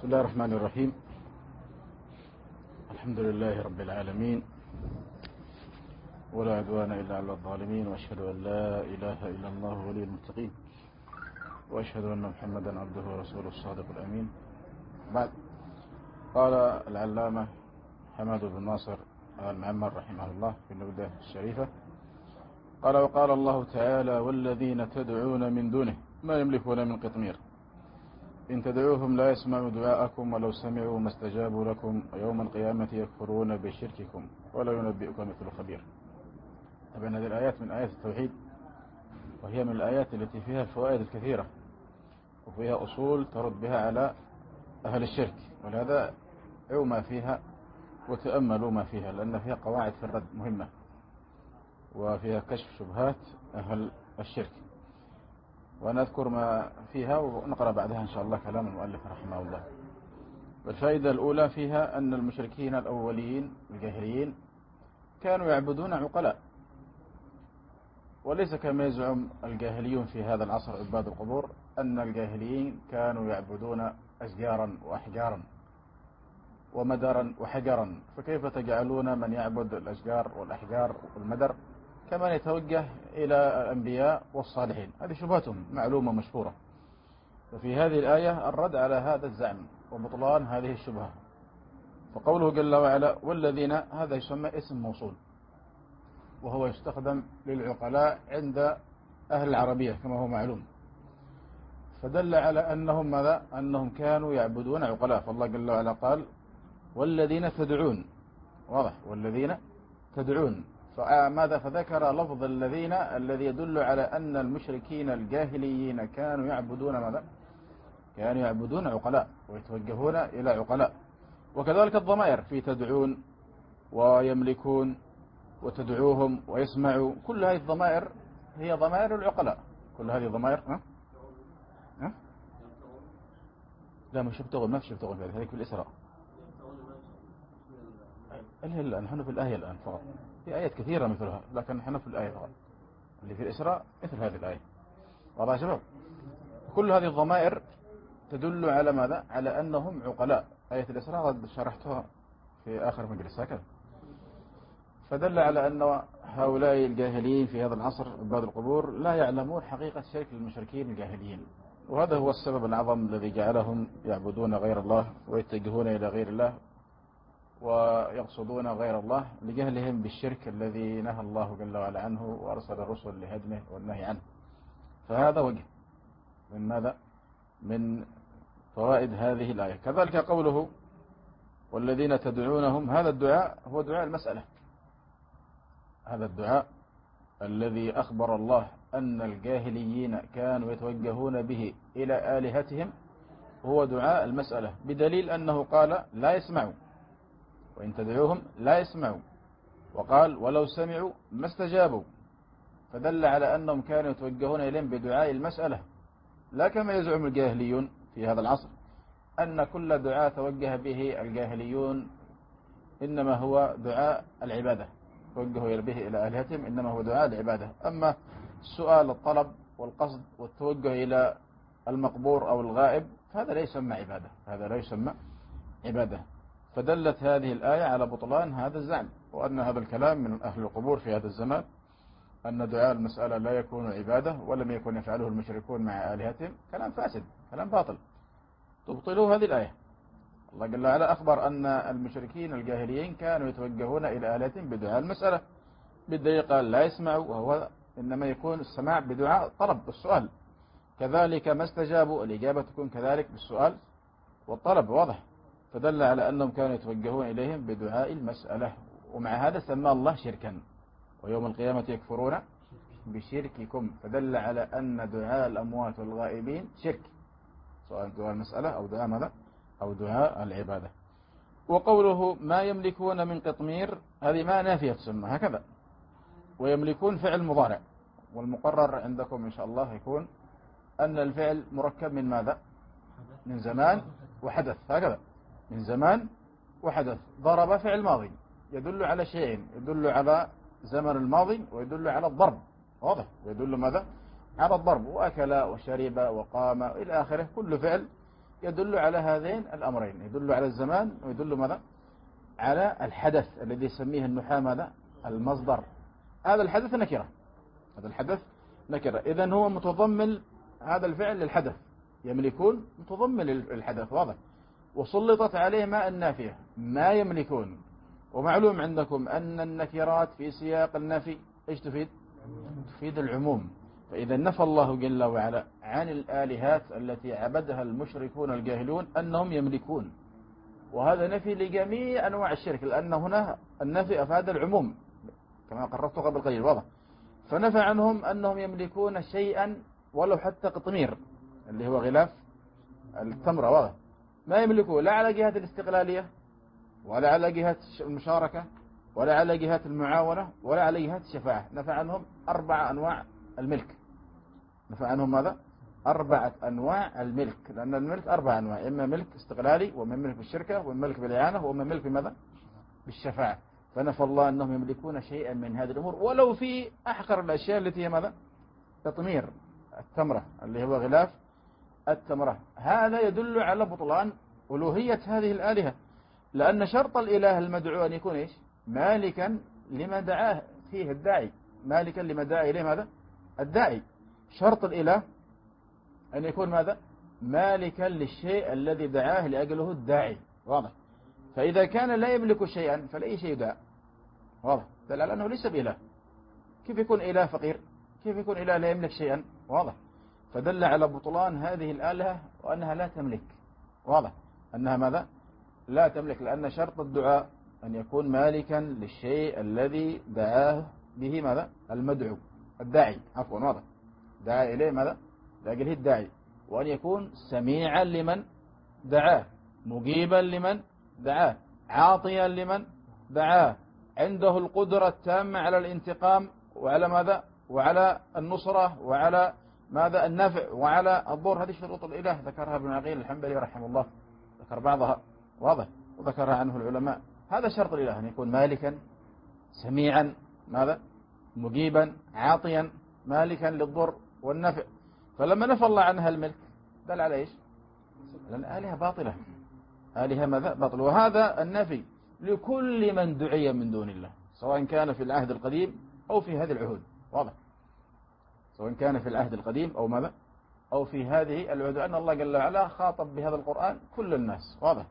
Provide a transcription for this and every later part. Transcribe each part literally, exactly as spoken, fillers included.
بسم الله الرحمن الرحيم. الحمد لله رب العالمين، ولا عدوان إلا على الظالمين، وأشهد أن لا إله إلا الله ولي المتقين، وأشهد أن محمدا عبده ورسوله الصادق الأمين. بعد، قال العلامة حماد بن ناصر المعمر رحمه الله في النبذة الشريفة، قال: وقال الله تعالى: والذين تدعون من دونه ما يملكون من قطمير إن تدعوهم لا يسمعوا دعاءكم ولو سمعوا ما استجابوا لكم ويوم القيامة يكفرون بشرككم ولا ينبئك مثل خبير. طبعا هذه الآيات من آيات التوحيد، وهي من الآيات التي فيها الفوائد الكثيرة وفيها أصول ترد بها على أهل الشرك، ولهذا عوا ما فيها وتأملوا ما فيها، لأن فيها قواعد في الرد مهمة وفيها كشف شبهات أهل الشرك. وأنا أذكر ما فيها ونقرأ بعدها إن شاء الله كلام المؤلف رحمه الله. والفائدة الأولى فيها أن المشركين الأولين الجاهليين كانوا يعبدون عقلاء، وليس كما يزعم الجاهليون في هذا العصر عباد القبور أن الجاهليين كانوا يعبدون أشجارا وأحجارا ومدرا وحجرا، فكيف تجعلون من يعبد الأشجار والأحجار والمدر كمن يتوجه إلى الأنبياء والصالحين؟ هذه شبهتهم معلومة مشهورة. ففي هذه الآية الرد على هذا الزعم وبطلان هذه الشبهة. فقوله جل وعلا والذين، هذا يسمى اسم موصول، وهو يستخدم للعقلاء عند أهل العربية كما هو معلوم، فدل على أنهم ماذا؟ أنهم كانوا يعبدون عقلاء. فالله جل وعلا قال والذين تدعون، واضح، والذين تدعون، فماذا؟ فذكر لفظ الذين الذي يدل على أن المشركين الجاهليين كانوا يعبدون ماذا؟ كانوا يعبدون عقلاء ويتوجهون إلى عقلاء. وكذلك الضمائر في تدعون ويملكون وتدعوهم ويسمعوا، كل هذه الضمائر هي ضمائر العقلاء، كل هذه ضمائر ها؟ ها؟ لا مش يبتغون، ما في يبتغون، هذه في الإسراء. إلا نحن في الآية الآن فقط، في آيات كثيرة مثلها، لكن نحن في الآية فقط اللي في الإسراء مثل هذه الآية. واضح يا شباب؟ كل هذه الضمائر تدل على ماذا؟ على أنهم عقلاء. آية الإسراء قد شرحتها في آخر مجلس هكذا. فدل على أن هؤلاء الجاهلين في هذا العصر عباد القبور لا يعلمون حقيقة شرك المشركين الجاهليين، وهذا هو السبب الأعظم الذي جعلهم يعبدون غير الله ويتجهون إلى غير الله ويقصدون غير الله لجهلهم بالشرك الذي نهى الله جل وعلا عنه وأرسل الرسل لهدمه والنهي عنه. فهذا وجه من ماذا؟ من فوائد هذه الآية. كذلك قوله والذين تدعونهم، هذا الدعاء هو دعاء المسألة، هذا الدعاء الذي أخبر الله أن الجاهليين كانوا يتوجهون به إلى آلهتهم هو دعاء المسألة، بدليل أنه قال لا يسمعوا، وإن تدعوهم لا يسمعوا، وقال ولو سمعوا ما استجابوا، فدل على أنهم كانوا يتوجهون إليهم بدعاء المسألة، لا كما يزعم الجاهليون في هذا العصر أن كل دعاء توجه به الجاهليون إنما هو دعاء العبادة، توجهوا به إلى آلهتهم إنما هو دعاء العبادة. أما السؤال الطلب والقصد والتوجه إلى المقبور أو الغائب فهذا لا يسمى عبادة، هذا لا يسمى عبادة. فدلت هذه الآية على بطلان هذا الزعم، وأن هذا الكلام من أهل القبور في هذا الزمان، أن دعاء المسألة لا يكون عبادة ولم يكن يفعله المشركون مع آلهتهم، كلام فاسد، كلام باطل، تبطلوا هذه الآية. الله جل وعلا أخبر أن المشركين الجاهليين كانوا يتوجهون إلى آلهتهم بدعاء المسألة، بالدليل قال لا يسمعوا، وهو إنما يكون السماع بدعاء طلب بالسؤال. كذلك ما استجابوا، الإجابة تكون كذلك بالسؤال والطلب، واضح. فدل على أنهم كانوا يتوجهون إليهم بدعاء المسألة، ومع هذا سمى الله شركا ويوم القيامة يكفرون بشرككم، فدل على أن دعاء الأموات والغائبين شرك، سواء دعاء المسألة أو دعاء ماذا؟ أو دعاء العبادة. وقوله ما يملكون من قطمير، هذه ما نافية تسمى هكذا، ويملكون فعل مضارع، والمقرر عندكم إن شاء الله يكون أن الفعل مركب من ماذا؟ من زمان وحدث، هكذا، من زمان وحدث. ضرب فعل ماضي يدل على شيئين، يدل على زمن الماضي ويدل على الضرب، واضح، ويدل ماذا؟ على الضرب. وأكل وشرب وقام إلى آخره، كل فعل يدل على هذين الأمرين، يدل على الزمان ويدل ماذا على الحدث الذي يسميه النحاة ماذا المصدر. هذا الحدث نكرة، هذا الحدث نكرة، إذن هو متضمن هذا الفعل للحدث، يملكون متضمن للحدث واضح، وسلطت عليه ما النافية ما يملكون. ومعلوم عندكم أن النكرات في سياق النفي إيش تفيد؟ تفيد العموم. فإذا نفى الله جل وعلا عن الآلهات التي عبدها المشركون الجاهلون أنهم يملكون، وهذا نفي لجميع أنواع الشرك، لأن هنا النفي أفاد العموم كما قررت قبل قليل واضح. فنفى عنهم أنهم يملكون شيئا ولو حتى قطمير اللي هو غلاف التمرة واضح، ما يملكوه لا على جهة الاستقلالية ولا على جهة المشاركة ولا على جهة المعاونة ولا على جهة الشفاعة. نفى عنهم أربع أنواع الملك، نفى عنهم ماذا؟ أربعة أنواع الملك، لأن الملك أربع أنواع، إما ملك استقلالي وإما ملك بالشركة وإما ملك بالإعانة وإما ملك بماذا؟ بالشفاعة. فنفى الله أنهم يملكون شيئا من هذه الأمور ولو في أحقر الأشياء التي هي ماذا؟ تطمير التمرة اللي هو غلاف التمرة. هذا يدل على بطلان ألوهية هذه الآلهة، لأن شرط الإله المدعو أن يكون إيش؟ مالكا لما دعاه فيه الداعي، مالكا لما دعا إليه ماذا؟ الداعي. شرط الإله أن يكون ماذا؟ مالكا للشيء الذي دعاه لأجله الداعي واضح. فإذا كان لا يملك شيئا فلأي شيء داع واضح، دل على أنه ليس بإله. كيف يكون إله فقير؟ كيف يكون إله لا يملك شيئا واضح؟ فدل على بطلان هذه الآلهة وأنها لا تملك واضح، أنها ماذا؟ لا تملك، لأن شرط الدعاء أن يكون مالكا للشيء الذي دعاه به ماذا؟ المدعو الداعي عفوا واضح، دعا إليه ماذا؟ لأجله الداعي، وأن يكون سميعا لمن دعاه، مجيبا لمن دعاه، عاطيا لمن دعاه، عنده القدرة التامة على الانتقام وعلى ماذا؟ وعلى النصرة وعلى ماذا؟ النفع وعلى الضر. هذه شروط الإله ذكرها ابن عقيل الحنبلي رحمه الله، ذكر بعضها واضح وذكرها عنه العلماء. هذا شرط الإله أن يكون مالكا سميعا ماذا؟ مجيبا عاطيا مالكا للضر والنفع. فلما نفى الله عنها الملك دل على إيش؟ لأن آلهة باطلة، آلهة ماذا؟ باطلة. وهذا النفي لكل من دعي من دون الله، سواء كان في العهد القديم أو في هذه العهود واضح، سواء كان في العهد القديم أو ماذا؟ أو في هذه العهود، أن الله جل وعلا خاطب بهذا القرآن كل الناس واضح.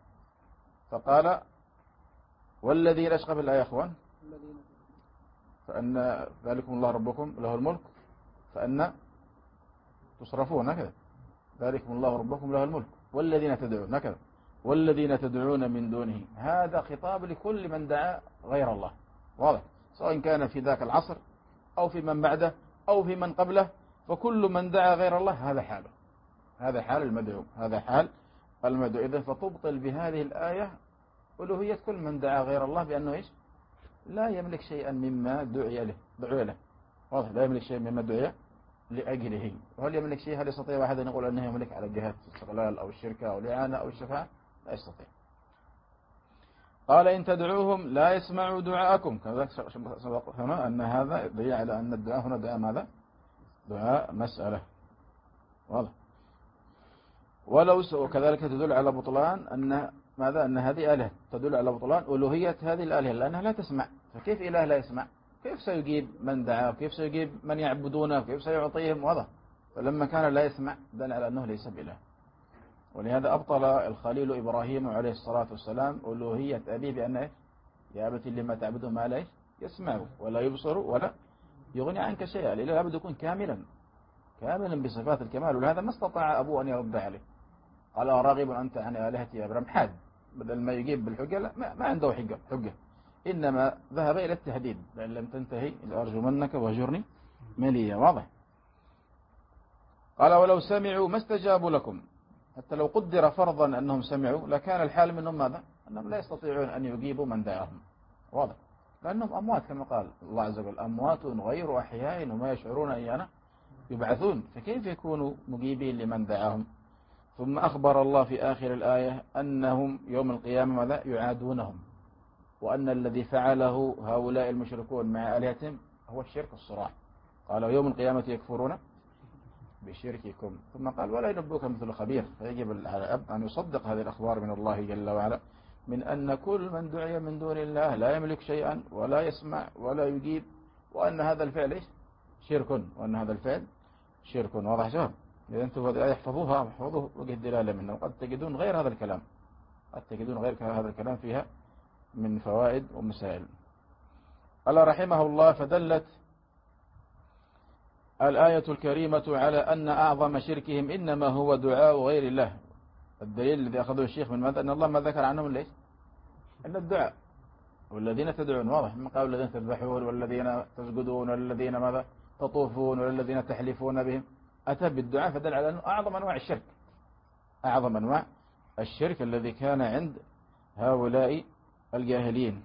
فقال والذين أشقى في الآية يا أخوان فأن ذلكم الله ربكم له الملك فأن تصرفون هكذا، ذلكم الله ربكم له الملك والذين تدعون هكذا، والذين تدعون من دونه. هذا خطاب لكل من دعا غير الله واضح، سواء كان في ذاك العصر أو في من بعده أو في من قبله، فكل من دعا غير الله هذا حاله، هذا حال المدعو، هذا حال المدعو. إذن فتبطل بهذه الآية ألوهية كل من دعا غير الله بأنه إيش؟ لا يملك شيئا مما دعي له دعي له واضح، لا يملك شيئا مما دعي لأجله. وهل يملك شيء؟ هل يستطيع واحد أن يقول أنه يملك على جهة الاستقلال أو الشركة أو الإعانة أو الشفاعة؟ لا يستطيع. قال إن تدعوهم لا يسمعوا دعاءكم، كذلك سبق هنا أن هذا دليل على أن الدعاء هنا دعاء ماذا؟ دعاء مسألة واضح. ولو وكذلك تدل على بطلان أن ماذا؟ أن هذه آلهة، تدل على بطلان ألوهية هذه الآلهة لأنها لا تسمع. فكيف إله لا يسمع؟ كيف سيجيب من دعاه؟ كيف سيجيب من يعبدونه؟ كيف سيعطيهم؟ واضح. فلما كان لا يسمع دل على أنه ليس بإله. ولهذا أبطل الخليل إبراهيم عليه الصلاة والسلام ألوهية أبيه بأنه يا أبت لما تعبد ما لا يسمع ولا يبصر ولا يغني عنك شيئا. الإله لابد يكون كاملا كاملا بصفات الكمال، ولهذا ما استطاع أبوه أن يرد عليه. قال راغب أنت عن آلهتي يا إبراهيم، حاد بدل ما يجيب بالحجة، لا ما, ما عنده حجة حجة إنما ذهب إلى التهديد لأن لم تنتهي لأرجمنك وهجرني مليا واضح. قال ولو سمعوا ما استجابوا لكم، حتى لو قدر فرضا أنهم سمعوا لكان الحال منهم ماذا؟ أنهم لا يستطيعون أن يجيبوا من دعاهم واضح، لأنهم أموات كما قال الله عز وجل أموات غير أحياء وما يشعرون أيانا يبعثون، فكيف يكونوا مجيبين لمن دعاهم؟ ثم أخبر الله في آخر الآية أنهم يوم القيامة ماذا؟ يعادونهم، وأن الذي فعله هؤلاء المشركون مع آلهتهم هو الشرك الصراح. قال يوم القيامة يكفرون بشرككم، ثم قال ولا ينبئك مثل خبير. فيجب على الأب أن يصدق هذه الأخبار من الله جل وعلا من أن كل من دعي من دون الله لا يملك شيئا ولا يسمع ولا يجيب، وأن هذا الفعل إيش؟ شرك، وأن هذا الفعل شرك. واضح شباب؟ إذا أنتم يحفظوها احفظوه وجه الدلالة منه. وقد تجدون غير هذا الكلام، قد تجدون غير هذا الكلام فيها من فوائد ومسائل. قال رحمه الله: فدلت الآية الكريمة على أن أعظم شركهم إنما هو دعاء غير الله. الدليل الذي أخذه الشيخ من ماذا؟ أن الله ما ذكر عنهم ليش؟ أن الدعاء، والذين تدعون، واضح من قال الذين تذبحون والذين تسجدون والذين ماذا تطوفون والذين تحلفون بهم، أتى بالدعاء، فدل على أنه أعظم أنواع الشرك، أعظم أنواع الشرك الذي كان عند هؤلاء الجاهلين.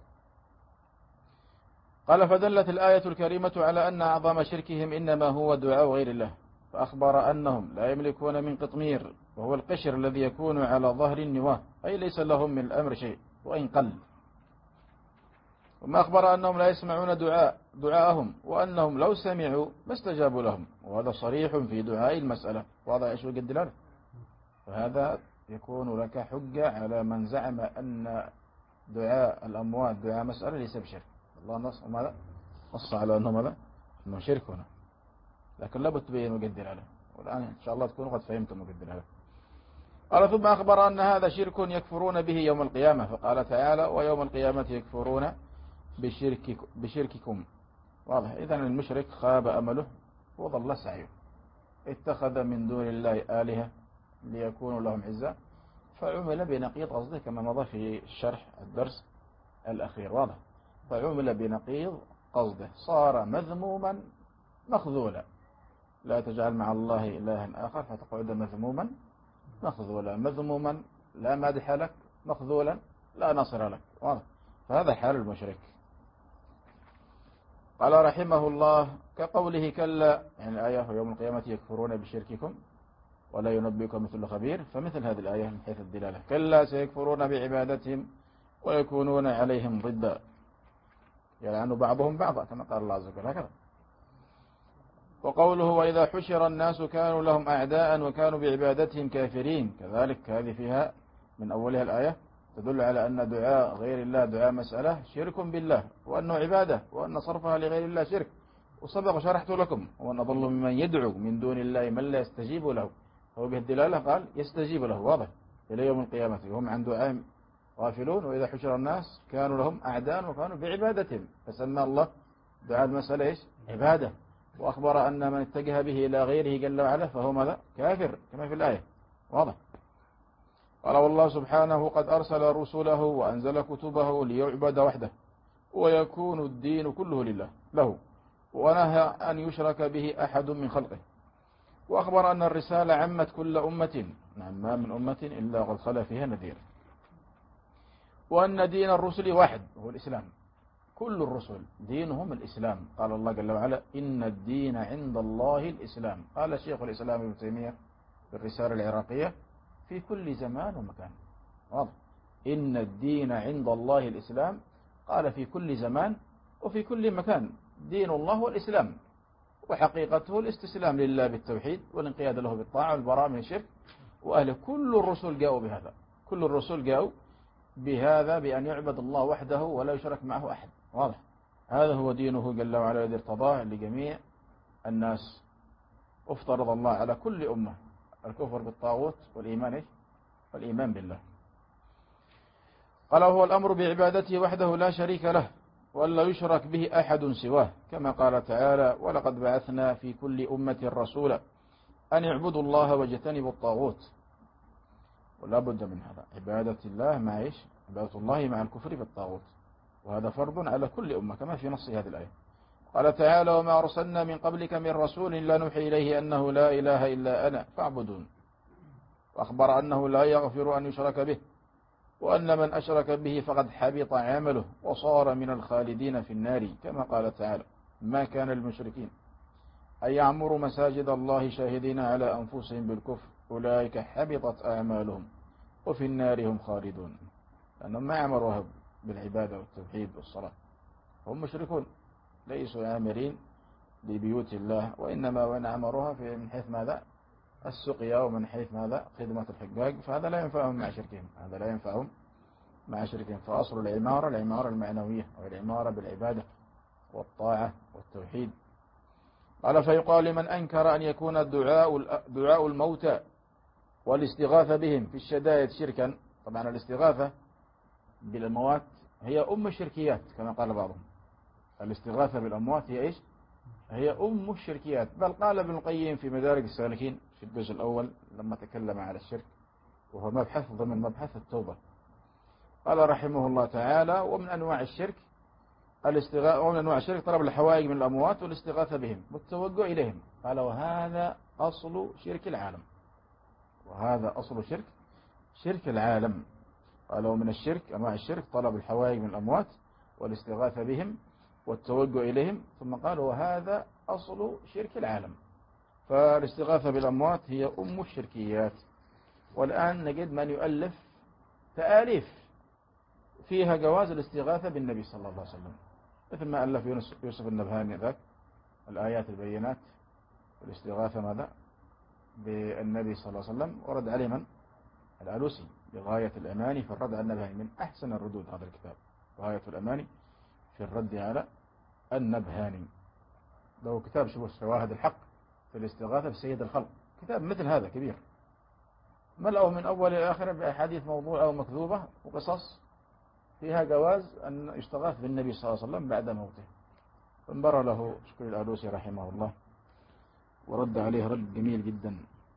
قال: فدلت الآية الكريمة على أن أعظم شركهم إنما هو دعاء غير الله، فأخبر أنهم لا يملكون من قطمير، وهو القشر الذي يكون على ظهر النواة، أي ليس لهم من الأمر شيء وإن قل. وما أخبر أنهم لا يسمعون دعاء دعاءهم، وأنهم لو سمعوا ما استجابوا لهم، وهذا صريح في دعاء المسألة. واضح إيش وجه الدلالة؟ فهذا يكون لك حجة على من زعم أن دعاء الأموات دعاء مسألة ليس بشرك. الله نص ماذا نص على أنه ماذا أنه شرك هنا، لكن لابد تبين وجه الدلالة، والآن إن شاء الله تكونوا قد فهمتم وجه الدلالة. قال: ثم أخبر أن هذا شرك يكفرون به يوم القيامة، فقال تعالى: ويوم القيامة يكفرون بشرك بشرككم. واضح. إذن المشرك خاب أمله وضل سعيه، اتخذ من دون الله آلهة ليكونوا لهم عزا، فعمل بنقيض قصده كما مضى في الشرح الدرس الأخير. واضح. فعمل بنقيض قصده، صار مذموما مخذولا. لا تجعل مع الله إلها آخر فتقعد مذموما مخذولا. مذموما لا مادح لك، مخذولا لا نصر لك. واضح. فهذا حال المشرك. قال رحمه الله: كقوله كلا، يعني الآية ويوم القيامة يكفرون بشرككم ولا ينبئكم مثل خبير، فمثل هذه الآية من حيث الدلالة: كلا سيكفرون بعبادتهم ويكونون عليهم ضدا، يلعن بعضهم بعضا كما قال الله عز وجل. هكذا. وقوله: وإذا حشر الناس كانوا لهم أعداء وكانوا بعبادتهم كافرين، كذلك هذه فيها من أولها الآية تدل على أن دعاء غير الله دعاء مسألة شرك بالله، وأنه عبادة، وأن صرفها لغير الله شرك. وسبق شرحت لكم: ومن أضل ممن يدعو من دون الله من لا يستجيب له. هو به الدلالة قال يستجيب له، واضح، إلى يوم القيامة وهم عن دعائهم غافلون. وإذا حشر الناس كانوا لهم أعداء وكانوا بعبادتهم، فسمى الله دعاء المسألة إيش؟ عبادة. وأخبر أن من اتجه به إلى غيره جل وعلا فهو ماذا؟ كافر، كما في الآية. واضح. قال: والله سبحانه قد أرسل رسله وأنزل كتبه ليعبد وحده ويكون الدين كله لله له، ونهى أن يشرك به أحد من خلقه. وأخبر أن الرسالة عمت كل أمة، نعم ما من أمة إلا قد خلا فيها نذير، وأن دين الرسل واحد هو الإسلام. كل الرسل دينهم الإسلام. قال الله جل وعلا: إن الدين عند الله الإسلام. قال شيخ الإسلام ابن تيمية في الرسالة العراقية: في كل زمان ومكان. واضح. إن الدين عند الله الإسلام، قال في كل زمان وفي كل مكان. دين الله هو الإسلام، وحقيقته الاستسلام لله بالتوحيد والانقياد له بالطاعة والبراءة من الشرك وأهله. كل الرسل جاءوا بهذا، كل الرسل جاءوا بهذا، بأن يعبد الله وحده ولا يشرك معه أحد. واضح. هذا هو دينه جل وعلا الذي ارتضاه لجميع الناس. افترض الله على كل أمة الكفر بالطاغوت والإيمان إيش؟ والإيمان بالله. قال: هو الأمر بعبادته وحده لا شريك له، ولا يشرك به أحد سواه، كما قال تعالى: ولقد بعثنا في كل أمة رسولا أن يعبدوا الله واجتنبوا الطاغوت. ولا بد من هذا، عبادة الله مع إيش؟ عبادة الله مع الكفر بالطاغوت، وهذا فرض على كل أمة كما في نص هذه الآية. قال تعالى: وما أرسلنا من قبلك من رسول لا نوحي إليه أنه لا إله إلا أنا فاعبدون. وأخبر أنه لا يغفر أن يشرك به، وأن من أشرك به فقد حبط عمله وصار من الخالدين في النار، كما قال تعالى: ما كان المشركين أن يعمروا مساجد الله شاهدين على أنفسهم بالكفر أولئك حبطت أعمالهم وفي النار هم خالدون. لأنهم ما عمروها بالعبادة والتوحيد والصلاة، هم مشركون، ليسوا عامرين لبيوت الله، وإنما وإن عمروها في من حيث ماذا السقيا ومن حيث ماذا خدمة الحجاج، فهذا لا ينفعهم مع شركهم، هذا لا ينفعهم مع شركهم. فأصل العمارة العمارة المعنوية، والعمارة بالعبادة والطاعة والتوحيد. قال فيقال لمن أنكر أن يكون الدعاء دعاء الموتى والاستغاثة بهم في الشدائد شركا. طبعا الاستغاثة بالأموات هي أم الشركيات كما قال بعضهم، الاستغاثة بالأموات هي إيش؟ هي أم الشركيات. بل قال ابن القيم في مدارج السالكين في الجزء الأول لما تكلم على الشرك، وهو مبحث ضمن مبحث التوبة، قال رحمه الله تعالى: ومن أنواع الشرك الاستغاثة، ومن أنواع الشرك طلب الحوائج من الأموات والاستغاثة بهم والتوجه إليهم. قال وهذا أصل شرك العالم، وهذا أصل شرك شرك العالم. قال ومن الشرك أنواع الشرك طلب الحوائج من الأموات والاستغاثة بهم والتوجه إليهم، ثم قال وهذا أصل شرك العالم. فالاستغاثة بالأموات هي أم الشركيات. والآن نجد من يؤلف تآليف فيها جواز الاستغاثة بالنبي صلى الله عليه وسلم، مثل ما ألف يوسف النبهاني ذاك الآيات البينات والاستغاثة ماذا بالنبي صلى الله عليه وسلم، ورد عليه من الألوسي بغاية الأماني في الرد على النبهاني، من أحسن الردود هذا الكتاب غاية الأماني في الرد على النبهاني. له كتاب شبه شواهد الحق في الاستغاثة بسيد الخلق، كتاب مثل هذا كبير ملأه من أول إلى آخر بأحاديث موضوع أو مكذوبة وقصص فيها جواز أن يستغاث بالنبي صلى الله عليه وسلم بعد موته. فانبر له شكر الألوسي رحمه الله ورد عليه رد جميل جدا.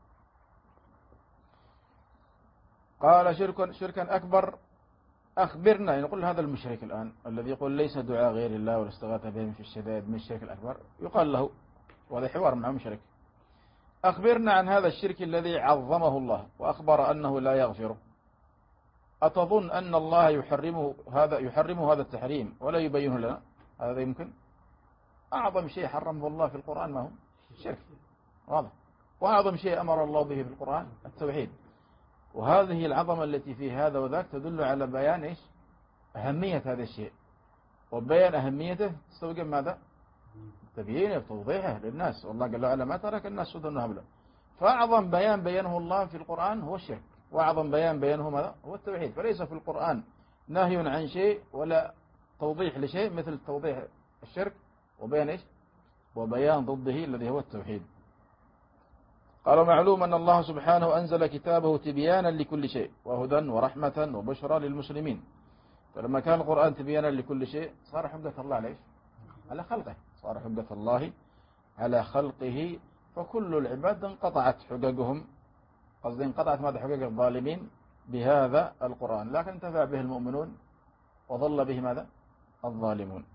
قال شركا شركا أكبر أخبرنا، نقول هذا المشرك الآن الذي يقول ليس دعاء غير الله والاستغاثة بهم في الشدائد من الشرك الأكبر، يقال له، وهذا حوار مع مشرك: أخبرنا عن هذا الشرك الذي عظمه الله وأخبر أنه لا يغفره. أتظن أن الله يحرمه هذا يحرمه هذا التحريم ولا يبينه لنا؟ هذا يمكن؟ أعظم شيء حرمه الله في القرآن ما هو؟ الشرك، واضح. وأعظم شيء أمر الله به في القرآن التوحيد. وهذه العظمة التي في هذا وذاك تدل على بيان إيش؟ أهمية هذا الشيء، وبيان أهميته تستوجب ماذا؟ تبيينه وتوضيحه للناس. والله قال له على ما ترك الناس سدى هبلا. فأعظم بيان بينه الله في القرآن هو الشرك، وأعظم بيان بينه ماذا؟ هو التوحيد. فليس في القرآن نهي عن شيء ولا توضيح لشيء مثل توضيح الشرك وبيان إيش؟ وبيان ضده الذي هو التوحيد. قالوا معلوم أن الله سبحانه أنزل كتابه تبيانا لكل شيء وهدى ورحمة وبشرى للمسلمين. فلما كان القرآن تبيانا لكل شيء صار حجة الله عليه على خلقه، صار حجة الله على خلقه. فكل العباد انقطعت حججهم، قصدي انقطعت ماذا؟ حجج الظالمين بهذا القرآن، لكن انتفع به المؤمنون وظل به ماذا؟ الظالمون.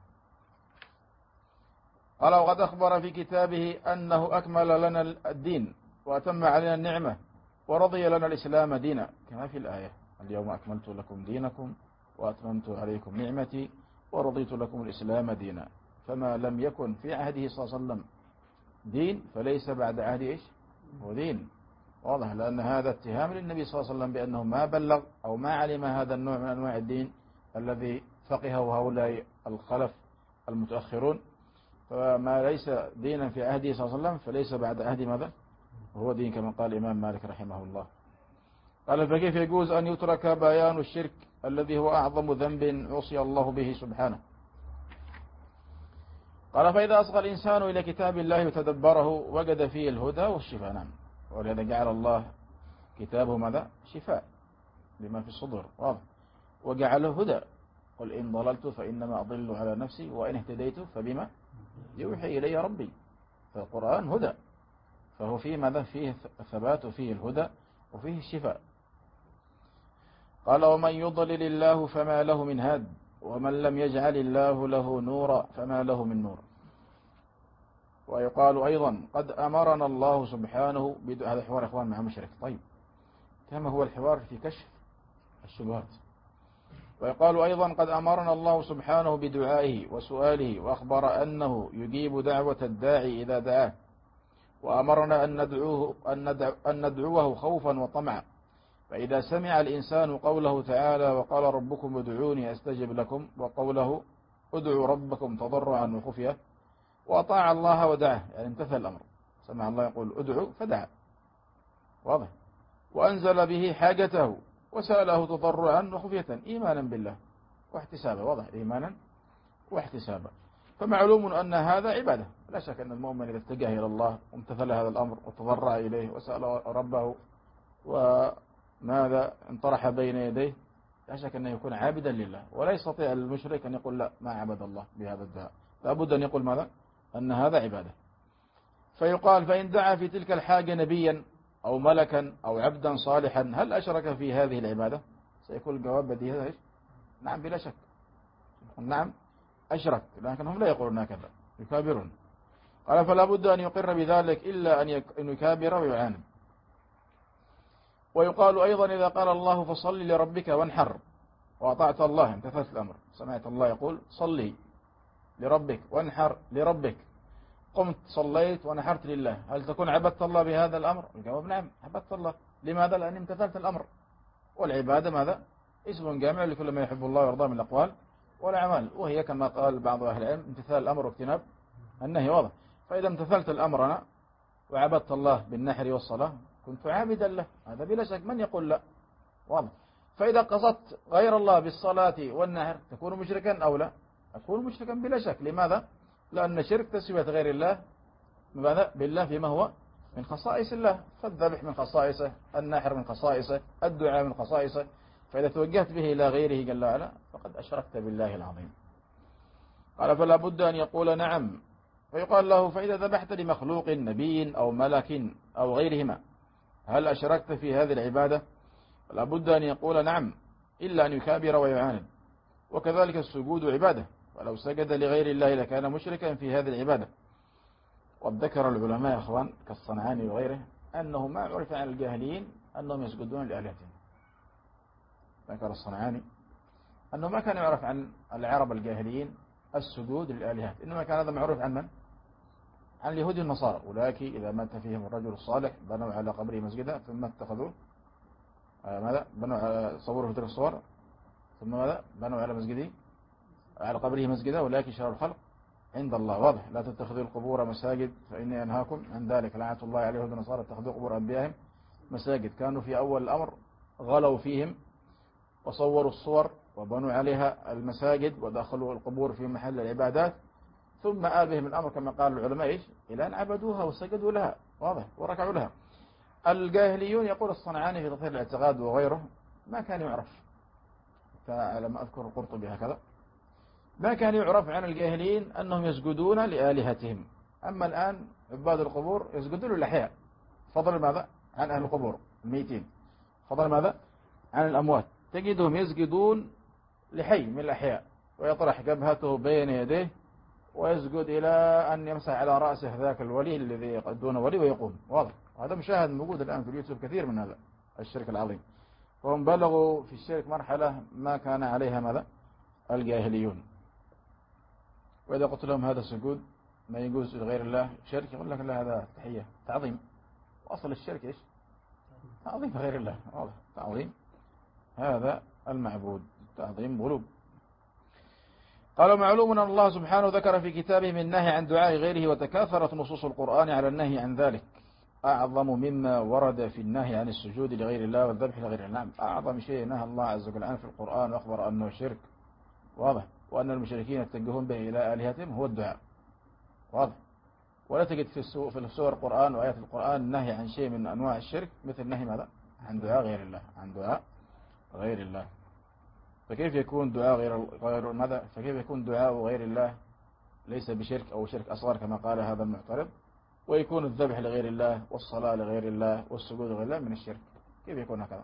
قال وقد أخبر في كتابه أنه أكمل لنا الدين وأتم علينا النعمة ورضي لنا الإسلام دينا، كما في الآية: اليوم أكملت لكم دينكم وأتممت عليكم نعمتي ورضيت لكم الإسلام دينا. فما لم يكن في عهده صلى الله عليه وسلم دين فليس بعد عهده إيش؟ هو دين، واضح. لأن هذا اتهام للنبي صلى الله عليه وسلم بأنه ما بلغ أو ما علم هذا النوع من أنواع الدين الذي فقهه هؤلاء الخلف المتأخرون. فما ليس دينا في عهده صلى الله عليه وسلم فليس بعد عهد ماذا؟ هو دين، كما قال الإمام مالك رحمه الله. قال فكيف يجوز أن يترك بيان الشرك الذي هو أعظم ذنب عصي الله به سبحانه؟ قال فإذا أصغى الإنسان إلى كتاب الله وتدبره وجد فيه الهدى والشفاء. نعم، ولهذا جعل الله كتابه ماذا؟ شفاء لما في الصدور، واضح. وجعله هدى: قل إن ضللت فإنما أضل على نفسي وإن اهتديت فبما يوحي إلي ربي. فالقرآن هدى، فهو فيه ماذا؟ فيه الثبات وفيه الهدى وفيه الشفاء. قال ومن يضلل الله فما له من هاد ومن لم يجعل الله له نورا فما له من نور. ويقال أيضا قد أمرنا الله سبحانه بد... هذا حوار إخوان مع مشرك. طيب، كما هو الحوار في كشف الشبهات. ويقال أيضا قد أمرنا الله سبحانه بدعائه وسؤاله وأخبر أنه يجيب دعوة الداعي إذا دعاه، وأمرنا أن ندعوه أن, ندعو أن ندعوه خوفا وطمعا. فإذا سمع الإنسان قوله تعالى وقال ربكم ادعوني أستجب لكم، وقوله ادعوا ربكم تضرعا وخفية، وأطاع الله ودعاه، يعني امتثل الأمر، سمع الله يقول ادعو فدعا، واضح، وأنزل به حاجته وسأله تضرعا وخفية إيمانا بالله واحتسابا، واضح، إيمانا واحتسابا. فمعلوم أن هذا عبادة، لا شك أن المؤمن إذا اتجه إلى الله وامتثل هذا الأمر وتضرع إليه وسأل ربه وماذا انطرح بين يديه، لا شك أنه يكون عابدا لله. ولا يستطيع المشرك أن يقول لا ما عبد الله بهذا الدعاء، لابد أن يقول ماذا؟ أن هذا عبادة. فيقال فإن دعا في تلك الحاجة نبيا أو ملكا أو عبدا صالحا هل أشرك في هذه العبادة؟ سيكون الجواب بديهي إيش؟ نعم بلا شك، نعم أشرك، لكنهم لا يقولون هكذا، يكابرون. قال فلا بد أن يقر بذلك إلا أن يكابر ويعاند. ويقال أيضا إذا قال الله فصل لربك وانحر وأطعت الله، امتثلت الأمر، سمعت الله يقول صلي لربك وانحر لربك، قمت صليت ونحرت لله، هل تكون عبدت الله بهذا الأمر؟ الجواب نعم عبدت الله. لماذا؟ لأن امتثلت الأمر. والعبادة ماذا؟ اسم جامع لكل ما يحب الله ويرضاه من الأقوال والأعمال، وهي كما قال بعض أهل العلم امتثال الأمر واجتناب النهي، واضح. فإذا امتثلت الأمر أنا وعبدت الله بالنحر والصلاة كنت عابدا له، هذا بلا شك، من يقول لا؟ واضح. فإذا قصدت غير الله بالصلاة والنحر تكون مشركا أو لا؟ أكون مشركا بلا شك. لماذا؟ لأن شرك تسوية غير الله بالله فيما هو من خصائص الله، فالذبح من خصائصه، النحر من خصائصه، الدعاء من خصائصه، فإذا توجهت به إلى غيره جل وعلا فقد أشركت بالله العظيم. قال فلا بد أن يقول نعم. فيقال له فإذا ذبحت لمخلوق نبي أو ملك أو غيرهما هل أشركت في هذه العبادة؟ فلا بد أن يقول نعم إلا أن يكابر ويعاند. وكذلك السجود عبادة، ولو سجد لغير الله لكان مشركا في هذه العبادة. وقد ذكر العلماء يا أخوان كالصنعاني وغيره أنه ما عرف عن الجاهليين أنهم يسجدون لآلهتهم. ذكر الصنعاني أنه ما كان يعرف عن العرب الجاهليين السجود للآلهات، إنما كان هذا معروف عن من؟ عن اليهود والنصارى. أولئك إذا مات فيهم الرجل الصالح بنوا على قبره مسجدا ثم اتخذوه آه ماذا؟ بنوا على صوره في تلك الصور ثم ماذا؟ بنوا على مسجده على قبره مسجدا، أولئك شرار الخلق عند الله، واضح. لا تتخذوا القبور مساجد فإني أنهاكم عن ذلك، لعنة الله عليه اليهود والنصارى اتخذوا قبور أنبيائهم مساجد. كانوا في أول الأمر غلوا فيهم وصوروا الصور وبنوا عليها المساجد ودخلوا القبور في محل العبادات، ثم آل بهم الأمر كما قال العلماء إيش؟ إلى أن عبدوها وسجدوا لها، واضح، وركعوا لها. الجاهليون يقول الصنعاني في تطهير الاعتقاد وغيره ما كان يعرف، فلما أذكر القرطبي هكذا ما كان يعرف عن الجاهلين أنهم يسجدون لآلهتهم. أما الآن عباد القبور يسجدون للأحياء، فضل ماذا؟ عن أهل القبور الميتين، فضل ماذا؟ عن الأموات. تجدهم يسجدون لحي من الأحياء ويطرح جبهته بين يديه ويسجد إلى أن يمسح على رأسه ذاك الولي الذي دون ولي ويقوم، واضح. هذا مشاهد موجود الآن في اليوتيوب كثير من هذا الشرك العظيم. فهم بلغوا في الشرك مرحلة ما كان عليها ماذا؟ الجاهليون. وإذا قلت لهم هذا سجود ما يجوز لغير الله شرك، يقول لك لا هذا تحية تعظيم. وأصل الشرك إيش؟ تعظيم غير الله، واضح، تعظيم هذا المعبود، تعظيم غلوب. قال معلوم أن الله سبحانه ذكر في كتابه من النهي عن دعاء غيره، وتكاثرت نصوص القرآن على النهي عن ذلك أعظم مما ورد في النهي عن السجود لغير الله والذبح لغير الله. نعم، أعظم شيء نهى الله عز وجل عنه في القرآن وأخبر أنه شرك، واضح، وأن المشركين يتجهون به إلى آلهتهم هو الدعاء، واضح. ولا تجد في في سور القرآن وآيات القرآن نهي عن شيء من أنواع الشرك مثل نهي ماذا؟ عن دعاء غير الله، عن دعاء غير الله. فكيف يكون دعاء غير غير ماذا؟ فكيف يكون دعاء غير الله ليس بشرك أو شرك أصغر كما قال هذا المعترض، ويكون الذبح لغير الله والصلاة لغير الله والسجود لغير الله من الشرك؟ كيف يكون هكذا؟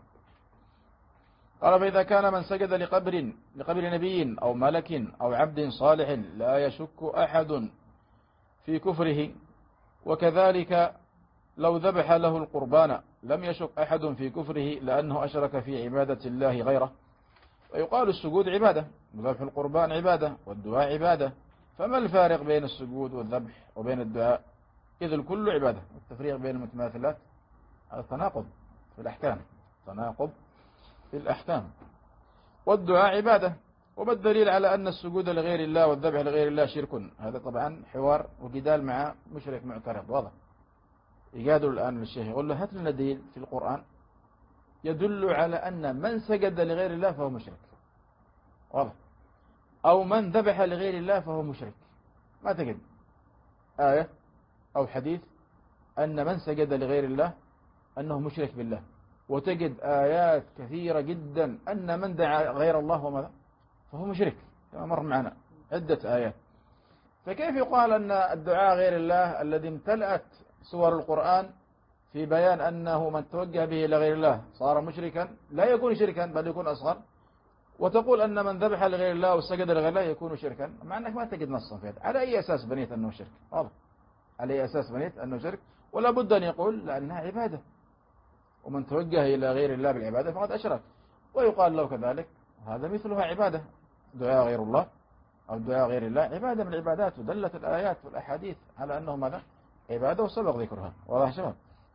قال فإذا كان من سجد لقبر لقبر نبي أو ملك أو عبد صالح لا يشك أحد في كفره، وكذلك لو ذبح له القربان لم يشك أحد في كفره لأنه أشرك في عبادة الله غيره. ويقال السجود عبادة وذبح القربان عبادة والدعاء عبادة، فما الفارق بين السجود والذبح وبين الدعاء؟ إذ الكل عبادة. والتفريق بين المتماثلات هذا تناقض في الأحكام، تناقض في الأحكام. والدعاء عبادة وما الدليل على أن السجود لغير الله والذبح لغير الله شرك؟ هذا طبعا حوار وجدال مع مشرك معترض واضح. يجادل الآن الشيخ يقول له هات لنا دليل في القرآن يدل على أن من سجد لغير الله فهو مشرك، واضح، أو من ذبح لغير الله فهو مشرك. ما تجد آية أو حديث أن من سجد لغير الله أنه مشرك بالله، وتجد آيات كثيرة جدا أن من دعا غير الله وماذا فهو مشرك، كما مر معنا عدة آيات. فكيف يقال أن الدعاء غير الله الذي امتلأت سور القرآن في بيان أنه من توجه به لغير الله صار مشركا لا يكون شركا بل يكون أصغر، وتقول أن من ذبح لغير الله وسجد لغير الله يكون شركا، مع أنك ما تجد نصا في هذا. على أي أساس بنيت أنه شرك؟ واضح، على أي أساس بنيت أنه شرك؟ ولا بد أن يقول لأنها عبادة، ومن توجه إلى غير الله بالعبادة فقد أشرك. ويقال له كذلك هذا مثلها عبادة، دعاء غير الله أو دعاء غير الله عبادة من العبادات، ودلت الآيات والأحاديث على أنه ماذا عبادة وسبق ذكرها. واضح شباب؟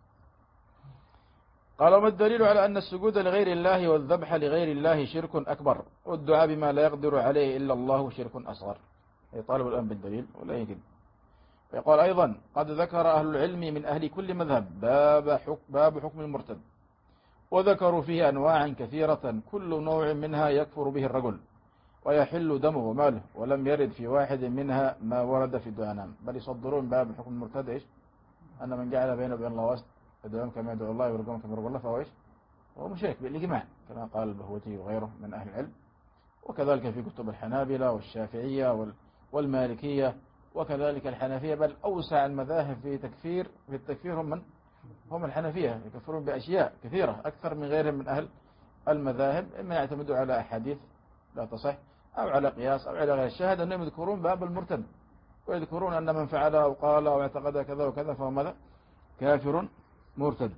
قال وما الدليل على أن السجود لغير الله والذبح لغير الله شرك أكبر، والدعاء بما لا يقدر عليه إلا الله شرك أصغر؟ يطالب الآن بالدليل ولا يجب. ويقال أيضا قد ذكر أهل العلم من أهل كل مذهب باب حكم, باب حكم المرتد، وذكروا فيه أنواع كثيرة كل نوع منها يكفر به الرجل ويحل دمه وماله، ولم يرد في واحد منها ما ورد في الدعاء. بل يصدرون باب حكم المرتد إيش؟ أن من جعل بينه وبين الله واسط يدعون كما يدعو الله ويرجون كما يرجو الله فهو إيش؟ هو مشرك بالإجماع، كما قال البهوتي وغيره من أهل العلم. وكذلك في كتب الحنابلة والشافعية والمالكية وكذلك الحنفية، بل أوسع المذاهب في تكفير في التكفير هم من هم الحنفية، يكفرون بأشياء كثيرة أكثر من غيرهم من أهل المذاهب، إما يعتمدوا على أحاديث لا تصح أو على قياس أو على غير الشاهد، أنهم يذكرون باب المرتد ويذكرون أن من فعل أو قال أو اعتقد كذا وكذا فهو ماذا كافر مرتد.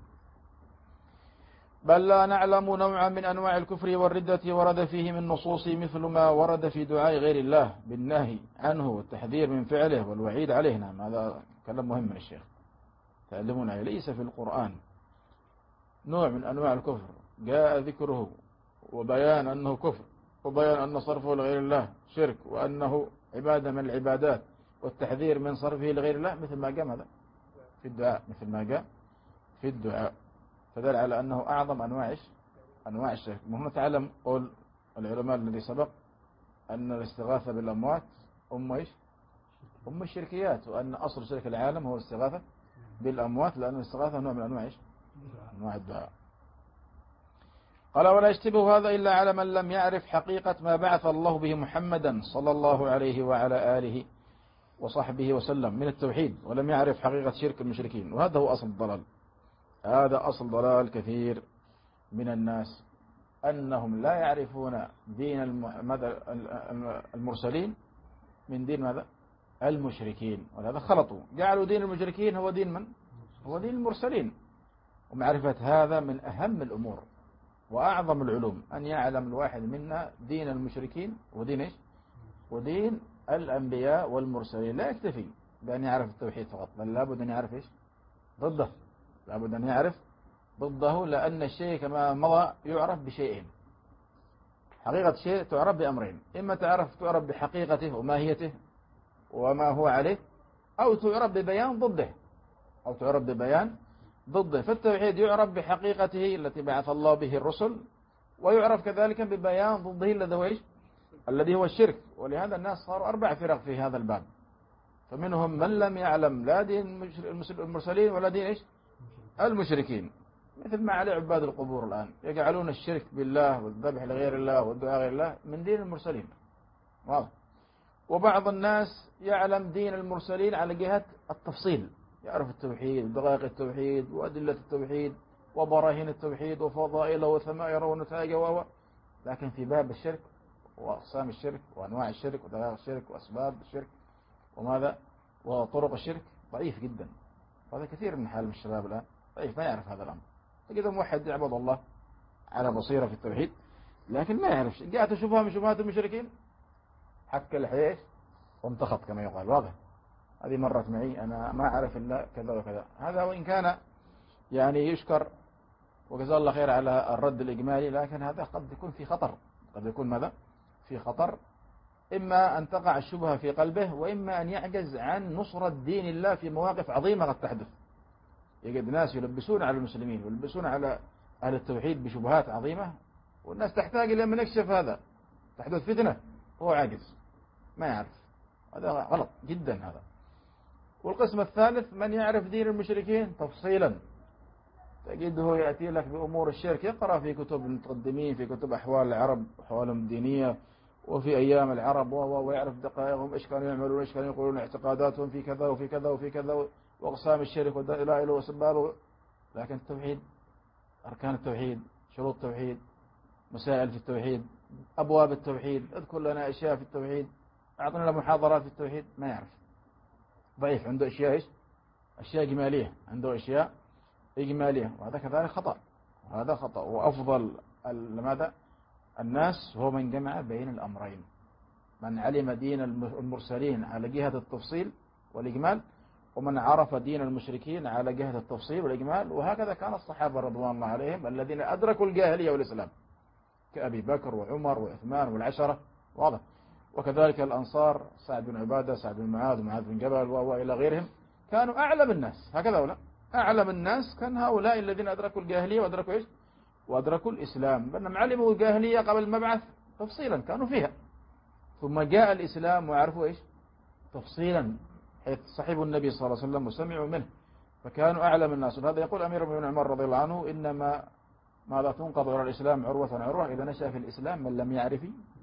بل لا نعلم نوعا من أنواع الكفر والردة ورد فيه من نصوص مثل ما ورد في دعاء غير الله بالنهي عنه والتحذير من فعله والوعيد عليه. نعم، هذا كلام مهم من الشيخ تعلمون عليه. ليس في القرآن نوع من أنواع الكفر جاء ذكره وبيان أنه كفر وبيان أن صرفه لغير الله شرك وأنه عبادة من العبادات والتحذير من صرفه لغير الله مثل ما جاء هذا في الدعاء، مثل ما جاء في الدعاء، فدل على أنه أعظم أنواع أنواع الشرك. مهم تعلم قول العلماء الذي سبق أن الاستغاثة بالأموات أم إيش؟ أم الشركيات، وأن أصل شرك العالم هو الاستغاثة بالأموات، لأن الاستغاثة نوع من أنواع إيش؟ أنواع الدعاء. قال ولا يشتبه هذا إلا على من لم يعرف حقيقة ما بعث الله به محمدا صلى الله عليه وعلى آله وصحبه وسلم من التوحيد، ولم يعرف حقيقة شرك المشركين، وهذا هو أصل الضلال. هذا أصل ضلال كثير من الناس، أنهم لا يعرفون دين المرسلين من دين ماذا؟ المشركين، ولهذا خلطوا، جعلوا دين المشركين هو دين من؟ هو دين المرسلين. ومعرفة هذا من أهم الأمور وأعظم العلوم، أن يعلم الواحد منا دين المشركين ودين إيش؟ ودين الأنبياء والمرسلين. لا يكتفي بأن يعرف التوحيد فقط، بل لابد أن يعرف إيش؟ ضده، لابد أن يعرف ضده، لأن الشيء كما مضى يعرف بشيئين. حقيقة شيء تعرف بأمرين، إما تعرف تعرف بحقيقته وماهيته وما هو عليه، أو تعرف ببيان ضده أو تعرف ببيان ضده. فالتوحيد يعرف بحقيقته التي بعث الله به الرسل، ويعرف كذلك ببيان ضده الذي هو إيش؟ الذي هو الشرك. ولهذا الناس صاروا أربع فرق في هذا الباب، فمنهم من لم يعلم لا دين المرسلين ولا دين إيش؟ المشركين، مثل ما عليه عباد القبور الآن، يجعلون الشرك بالله والذبح لغير الله والدعاء غير الله من دين المرسلين. واضح. وبعض الناس يعلم دين المرسلين على جهة التفصيل، يعرف التوحيد ودقائق التوحيد وأدلة التوحيد وبراهين التوحيد وفضائله وثمائره ونتائجه و لكن في باب الشرك وأقسام الشرك وأنواع الشرك ودقائق الشرك وأسباب الشرك وماذا وطرق الشرك ضعيف جدا. هذا كثير من حال الشباب الآن ضعيف، ما يعرف هذا الأمر. تجد موحد يعبد الله على بصيرة في التوحيد، لكن ما يعرف. جاءت تشوفها من شبهات المشركين حك الحياة وانتخط كما يقال. واضح. هذه مرت معي، أنا ما أعرف إلا كذا وكذا. هذا وإن كان يعني يشكر وجزاه الله خير على الرد الإجمالي، لكن هذا قد يكون في خطر، قد يكون ماذا في خطر، إما أن تقع الشبهة في قلبه، وإما أن يعجز عن نصرة دين الله في مواقف عظيمة قد تحدث. يجد ناس يلبسون على المسلمين ويلبسون على أهل التوحيد بشبهات عظيمة، والناس تحتاج إلى من يكشف هذا، تحدث فتنة وهو عاجز ما يعرف. هذا غلط جدا هذا. والقسم الثالث من يعرف دين المشركين تفصيلا، تجده يأتي لك بأمور الشرك، يقرأ في كتب المتقدمين، في كتب أحوال العرب وأحوالهم الدينية وفي أيام العرب، ويعرف دقائقهم، إيش كانوا يعملون، إيش كانوا يقولون، اعتقاداتهم في كذا وفي كذا وفي كذا، وأقسام الشرك والدلائل وأسبابه. لكن التوحيد، أركان التوحيد، شروط التوحيد، مسائل في التوحيد، أبواب التوحيد، اذكر لنا أشياء في التوحيد، أعطنا لنا محاضرات في التوحيد، ما يعرف. ضعيف، عنده أشياء إيش؟ أشياء إجمالية، عنده أشياء إجمالية، وهذا كذلك خطأ، وهذا خطأ. وأفضل ماذا الناس هو من جمع بين الأمرين، من علم دين المرسلين على جهة التفصيل والإجمال، ومن عرف دين المشركين على جهة التفصيل والإجمال. وهكذا كان الصحابة رضوان الله عليهم الذين أدركوا الجاهلية والإسلام، كأبي بكر وعمر وعثمان والعشرة، واضح. وكذلك الأنصار، سعد بن عبادة، سعد بن معاذ، ومعاذ بن جبل، وإلى غيرهم، كانوا أعلم الناس. هكذا ولا أعلم الناس كان هؤلاء الذين أدركوا الجاهلية وأدركوا إيش؟ وأدركوا الإسلام، بأنهم علموا الجاهلية قبل المبعث تفصيلا، كانوا فيها، ثم جاء الإسلام وعرفوا إيش؟ تفصيلا، حيث صحبوا النبي صلى الله عليه وسلم وسمعوا منه، فكانوا أعلم الناس. وهذا يقول أمير بن عمر رضي الله عنه: إنما ماذا تنقض على الإسلام عروة عروة إذا نشأ في الإسلام من لم يعرف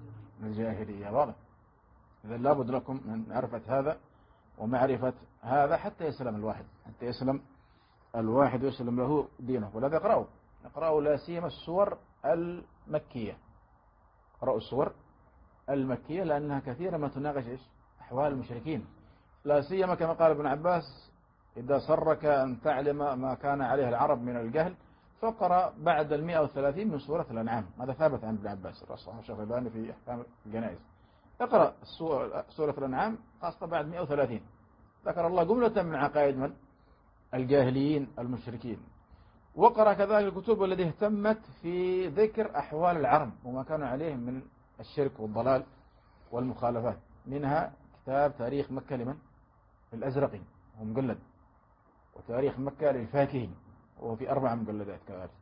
الجاهلية. واضح. إذا لابد لكم من معرفة هذا ومعرفة هذا حتى يسلم الواحد، حتى يسلم الواحد ويسلم له دينه. ولذا يقرأوا يقرأوا لا سيما السور المكية، قرأوا السور المكية لأنها كثيرا ما تناقش إيش؟ أحوال المشركين، لا سيما كما قال ابن عباس: إذا سرك أن تعلم ما كان عليه العرب من الجهل فقرأ بعد المئة وثلاثين من سورة الأنعام. هذا ثابت عن ابن عباس، الرسول الشيخ الألباني في أحكام الجنائز. اقرأ سورة الأنعام خاصة بعد مئة وثلاثين، ذكر الله جملة من عقائد من؟ الجاهليين المشركين. وقرأ كذلك الكتب التي اهتمت في ذكر أحوال العرب وما كانوا عليه من الشرك والضلال والمخالفات، منها كتاب تاريخ مكة لمن؟ للأزرقي هو مجلد، وتاريخ مكة للفاكهي وهو في أربع مجلدات كذلك،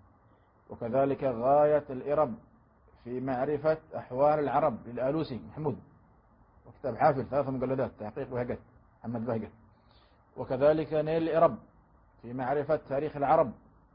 وكذلك غاية الإرب في معرفة أحوال العرب للآلوسي محمود، وكتاب حافل ثلاث مجلدات تحقيق بهجت محمد بهجت، وكذلك نيل الإرب في معرفة تاريخ العرب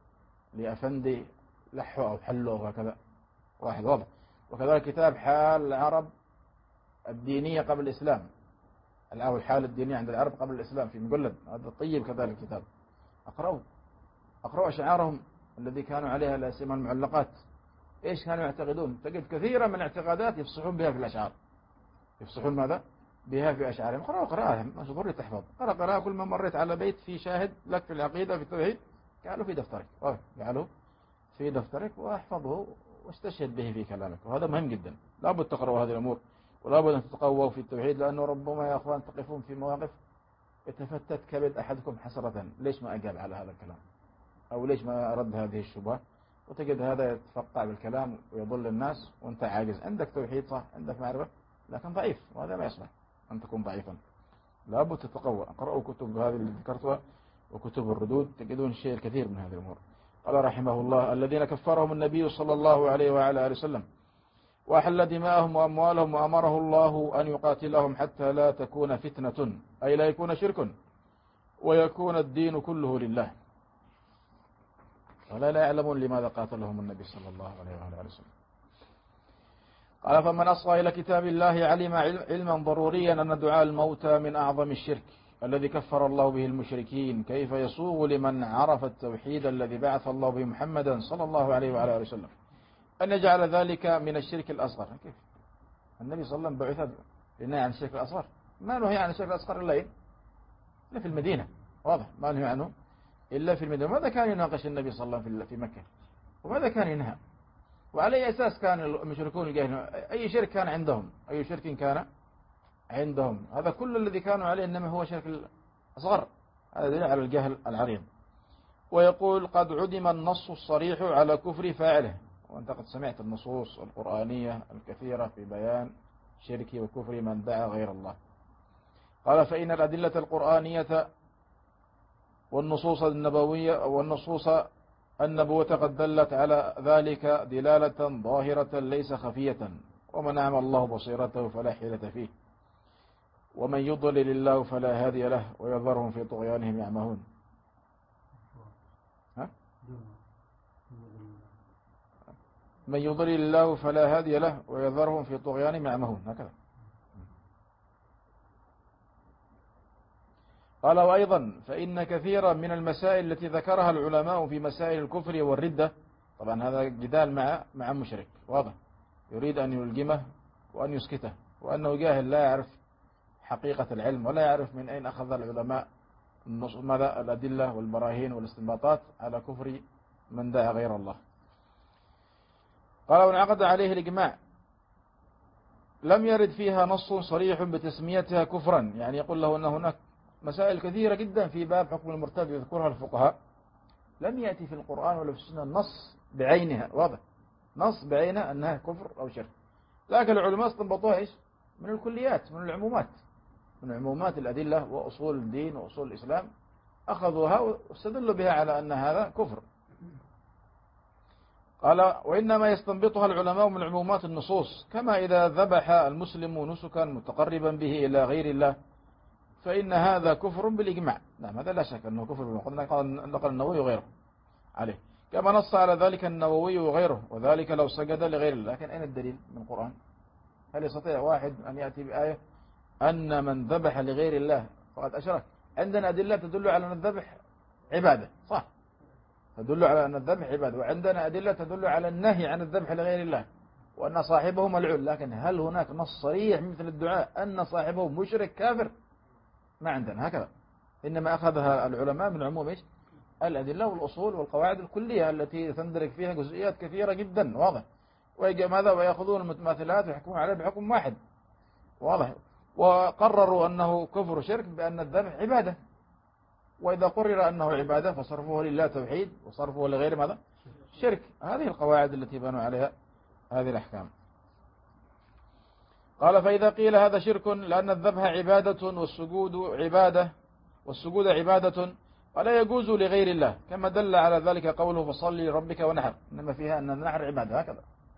لأفندي لحو أو حلو وهكذا واحد واضح، وكذلك كتاب حال العرب الدينية قبل الإسلام، أو الحالة الدينية عند العرب قبل الإسلام في مجلد، هذا طيب كذلك كتاب. أقرأوا أقرأوا أشعارهم الذي كانوا عليها لا سيما المعلقات، إيش كانوا يعتقدون؟ تجد كثيرا من الاعتقادات يفصحون بها في الأشعار، يفصحون ماذا؟ بها في أشعارهم. اقرأوا قراءة مش ضروري تحفظ، قرأ قراءة. كل ما مريت على بيت في شاهد لك في العقيدة في التوحيد قالوا في دفترك، قالوا في دفترك واحفظه واستشهد به في كلامك، وهذا مهم جدا. لابد تقرأوا هذه الأمور، ولابد أن تتقووا في التوحيد، لأنه ربما يا أخوان تقفون في مواقف يتفتت كبد أحدكم حسرة، ليش ما أجاب على هذا الكلام، أو ليش ما رد هذه الشبهة، وتجد هذا يتفقع بالكلام ويضل الناس وأنت عاجز. عندك توحيد صح، عندك معرفة، لكن ضعيف، وهذا ما يصلح أن تكون ضعيفا. لابد تتقوى. اقرأوا كتب هذه اللي ذكرتها وكتب الردود، تجدون الشيء الكثير من هذه الأمور. قال رحمه الله: الذين كفرهم النبي صلى الله عليه وعلى آله وسلم وأحل دماءهم وأموالهم وأمره الله أن يقاتلهم حتى لا تكون فتنة، أي لا يكون شرك ويكون الدين كله لله، ولا لا يعلمون لماذا قاتلهم النبي صلى الله عليه وعلى آله وسلم. قال: فمن أصغى إلى كتاب الله علم علما ضروريا أن دعاء الموتى من أعظم الشرك الذي كفر الله به المشركين، كيف يسوغ لمن عرف التوحيد الذي بعث الله به محمدا صلى الله عليه وعلى آله وسلم أن يجعل ذلك من الشرك الأصغر؟ كيف؟ النبي صلى الله عليه وسلم بعث لنهي عن الشرك الأصغر، ما نهي عن الشرك الأصغر إلا إيه؟ إلا في المدينة، واضح، ما نهي عنه إلا في المدينة. ماذا كان يناقش النبي صلى الله عليه وسلم في مكة؟ وماذا كان ينهى؟ وعلى أي أساس كان المشركون الجاهلون؟ أي شرك كان عندهم؟ أي شرك كان عندهم؟ هذا كل الذي كانوا عليه إنما هو شرك الأصغر، هذا دليل على الجهل العريض. ويقول: قد عدم النص الصريح على كفر فاعله، وأنت قد سمعت النصوص القرآنية الكثيرة في بيان شرك وكفر من دعا غير الله. قال فإن الأدلة القرآنية والنصوص النبوية والنصوص النبوة قد دلت على ذلك دلالة ظاهرة ليس خفية، ومن أعمى الله بصيرته فلا حيلة فيه، ومن يضلل الله فلا هادي له ويذرهم في طغيانهم يعمهون. ها؟ من يضلل الله فلا هادي له ويذرهم في طغيانهم يعمهون، هكذا. قال وأيضا فإن كثيرا من المسائل التي ذكرها العلماء في مسائل الكفر والردة، طبعا هذا جدال مع مع مشرك واضح يريد أن يلجمه وأن يسكته، وأنه جاهل لا يعرف حقيقة العلم ولا يعرف من أين أخذ العلماء ماذا الأدلة والبراهين والاستنباطات على كفر من دعا غير الله. قال وانعقد عليه الإجماع لم يرد فيها نص صريح بتسميتها كفرا، يعني يقول له أن هناك مسائل كثيرة جدا في باب حكم المرتد يذكرها الفقهاء لم يأتي في القرآن ولا في السنة النص بعينها واضح نص بعينها أنها كفر أو شرك، لكن العلماء استنبطوها إيش من الكليات من العمومات من عمومات الأدلة وأصول الدين وأصول الإسلام، أخذوها واستدلوا بها على أن هذا كفر. قال وإنما يستنبطها العلماء من عمومات النصوص، كما إذا ذبح المسلم نسكا متقربا به إلى غير الله فإن هذا كفر بالإجماع. نعم هذا لا شك أنه كفر بالإجماع، نقل النووي وغيره عليه، كما نص على ذلك النووي وغيره، وذلك لو سجد لغير الله. لكن أين الدليل من القرآن؟ هل يستطيع واحد أن يأتي بآية أن من ذبح لغير الله فقد أشرك؟ عندنا أدلة تدل على أن الذبح عبادة صح، تدل على أن الذبح عبادة، وعندنا أدلة تدل على النهي عن الذبح لغير الله وأن صاحبه ملعون، لكن هل هناك نص صريح مثل الدعاء أن صاحبه مشرك كافر؟ ما عندنا هكذا، إنما أخذها العلماء من عموم إيش الأدلة والأصول والقواعد الكلية التي تندرج فيها جزئيات كثيرة جدا واضح، ويجي ماذا ويأخذون المتماثلات ويحكمون عليه بحكم واحد واضح، وقرروا أنه كفر شرك بأن الذبح عبادة، وإذا قرر أنه عبادة فصرفه لله توحيد وصرفه لغير ماذا شرك. هذه القواعد التي بنوا عليها هذه الأحكام. قال فإذا قيل هذا شرك لأن الذبح عبادة والسجود عبادة والسجود عبادة ولا يجوز لغير الله، كما دل على ذلك قوله فصل لربك ونحر، إنما فيها أن النحر عبادة هكذا.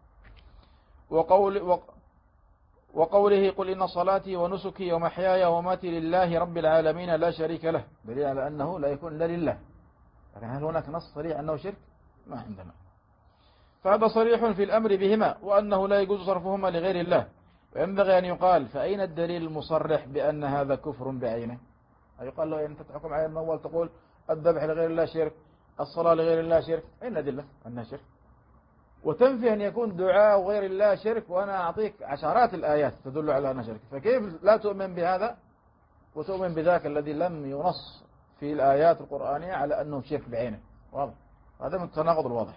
وقول وقوله قل إن صلاتي ونسكي ومحياي وماتي لله رب العالمين لا شريك له، دليل على أنه لا يكون إلا لله. لكن هل هناك نص صريح أنه شرك؟ ما عندنا. فهذا صريح في الأمر بهما وأنه لا يجوز صرفهما لغير الله، وينبغي أن يقال فأين الدليل المصرح بأن هذا كفر بعينه؟ يقال له أنت تحكم على الأول تقول الذبح لغير الله شرك، الصلاة لغير الله شرك، أين أدلة أنها شرك؟ وتنفي أن يكون دعاء غير الله شرك، وأنا أعطيك عشرات الآيات تدل على أنها شرك، فكيف لا تؤمن بهذا وتؤمن بذاك الذي لم ينص في الآيات القرآنية على أنه شرك بعينه؟ واضح، هذا من التناقض الواضح.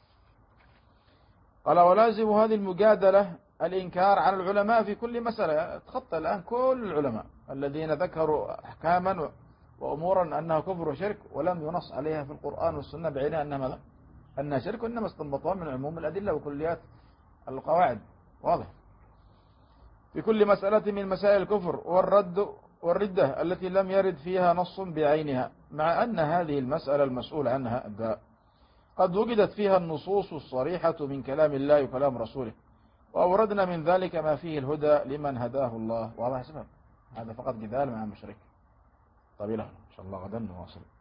قال ولازم هذه المجادلة الإنكار على العلماء في كل مسألة. تخطى الآن كل العلماء الذين ذكروا أحكاما وأمورا أنها كفر وشرك ولم ينص عليها في القرآن والسنة بعينها أنها ماذا؟ أنها شرك، وإنما استنبطوها من عموم الأدلة وكليات القواعد. واضح. في كل مسألة من مسائل الكفر والرد والردة التي لم يرد فيها نص بعينها، مع أن هذه المسألة المسؤول عنها قد وجدت فيها النصوص الصريحة من كلام الله وكلام رسوله، وأوردنا من ذلك ما فيه الهدى لمن هداه الله. واضح سبب هذا فقط جدال مع المشرك. طبيعي إن شاء الله غدا نواصل.